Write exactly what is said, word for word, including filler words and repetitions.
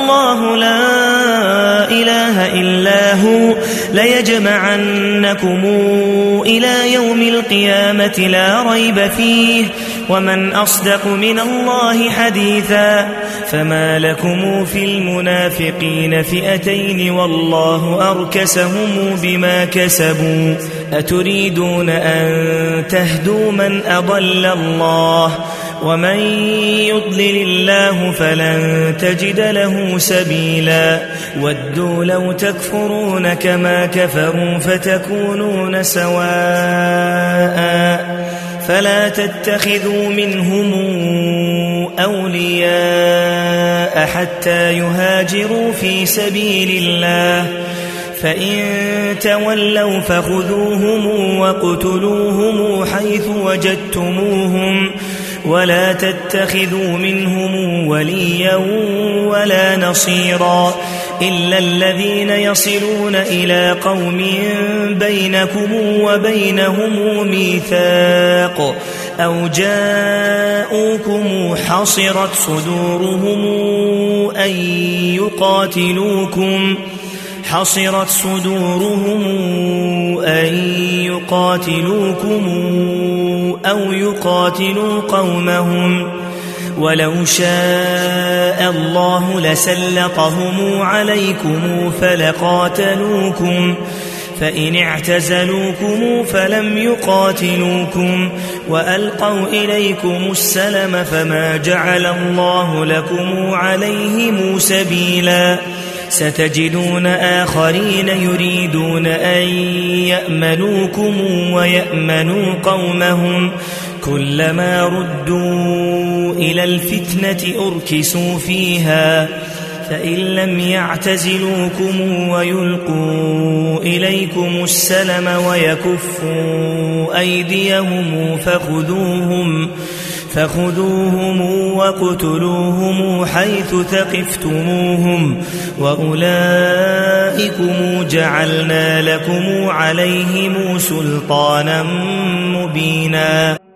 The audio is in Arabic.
الله لا إله إلا هو ليجمعنكم إلى يوم القيامة لا ريب فيه ومن أصدق من الله حديثا فما لكم في المنافقين فئتين والله أركسهم بما كسبوا أتريدون أن تهدوا من أضل الله ومن يضلل الله فلن تجد له سبيلا ودوا لو تكفرون كما كفروا فتكونون سواء فلا تتخذوا منهم أولياء حتى يهاجروا في سبيل الله فإن تولوا فخذوهم وقتلوهم حيث وجدتموهم ولا تتخذوا منهم وليا ولا نصيرا إلا الذين يصلون إلى قوم بينكم وبينهم ميثاق أو جاءوكم حصرت صدورهم أن يقاتلوكم حصرت صدورهم أن يقاتلوكم أو يقاتلوا قومهم ولو شاء الله لسلطهم عليكم فلقاتلوكم فإن اعتزلوكم فلم يقاتلوكم وألقوا إليكم السلم فما جعل الله لكم عليهم سبيلا ستجدون آخرين يريدون أن يأمنوكم ويأمنوا قومهم كلما ردوا إلى الفتنة أركسوا فيها فإن لم يعتزلوكم ويلقوا إليكم السلم ويكفوا أيديهم فخذوهم فخذوهم وقتلوهم حيث ثقفتموهم وأولئكم جعلنا لكم عليهم سلطانا مبينا.